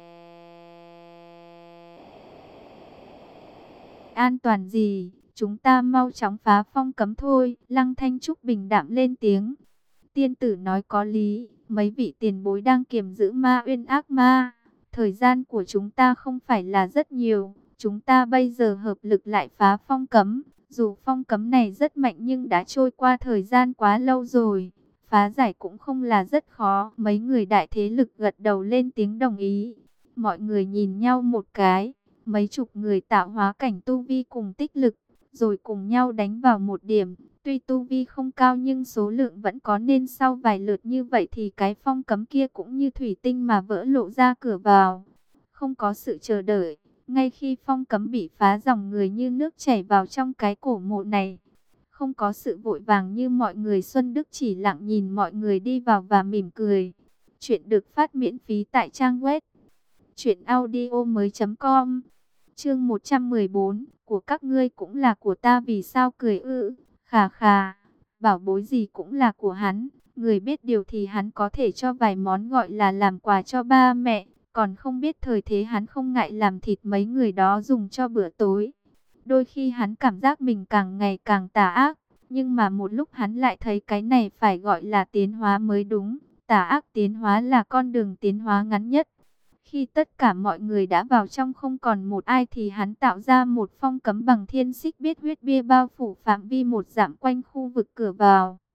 an toàn gì. Chúng ta mau chóng phá phong cấm thôi. Lăng Thanh Trúc bình đạm lên tiếng. Tiên tử nói có lý, mấy vị tiền bối đang kiềm giữ ma uyên ác ma. Thời gian của chúng ta không phải là rất nhiều. Chúng ta bây giờ hợp lực lại phá phong cấm. Dù phong cấm này rất mạnh nhưng đã trôi qua thời gian quá lâu rồi. Phá giải cũng không là rất khó. Mấy người đại thế lực gật đầu lên tiếng đồng ý. Mọi người nhìn nhau một cái. Mấy chục người tạo hóa cảnh tu vi cùng tích lực, rồi cùng nhau đánh vào một điểm. Tuy tu vi không cao nhưng số lượng vẫn có, nên sau vài lượt như vậy thì cái phong cấm kia cũng như thủy tinh mà vỡ lộ ra cửa vào. Không có sự chờ đợi, ngay khi phong cấm bị phá, dòng người như nước chảy vào trong cái cổ mộ này. Không có sự vội vàng như mọi người, Xuân Đức chỉ lặng nhìn mọi người đi vào và mỉm cười. Chuyện được phát miễn phí tại trang web truyện audio mới chấm com. Chương một trăm mười bốn, của các ngươi cũng là của ta vì sao cười ư? Khà khà, bảo bối gì cũng là của hắn, người biết điều thì hắn có thể cho vài món gọi là làm quà cho ba mẹ, còn không biết thời thế hắn không ngại làm thịt mấy người đó dùng cho bữa tối. Đôi khi hắn cảm giác mình càng ngày càng tà ác, nhưng mà một lúc hắn lại thấy cái này phải gọi là tiến hóa mới đúng. Tà ác tiến hóa là con đường tiến hóa ngắn nhất. Khi tất cả mọi người đã vào trong không còn một ai thì hắn tạo ra một phong cấm bằng thiên xích biết huyết bia bao phủ phạm vi một dặm quanh khu vực cửa vào.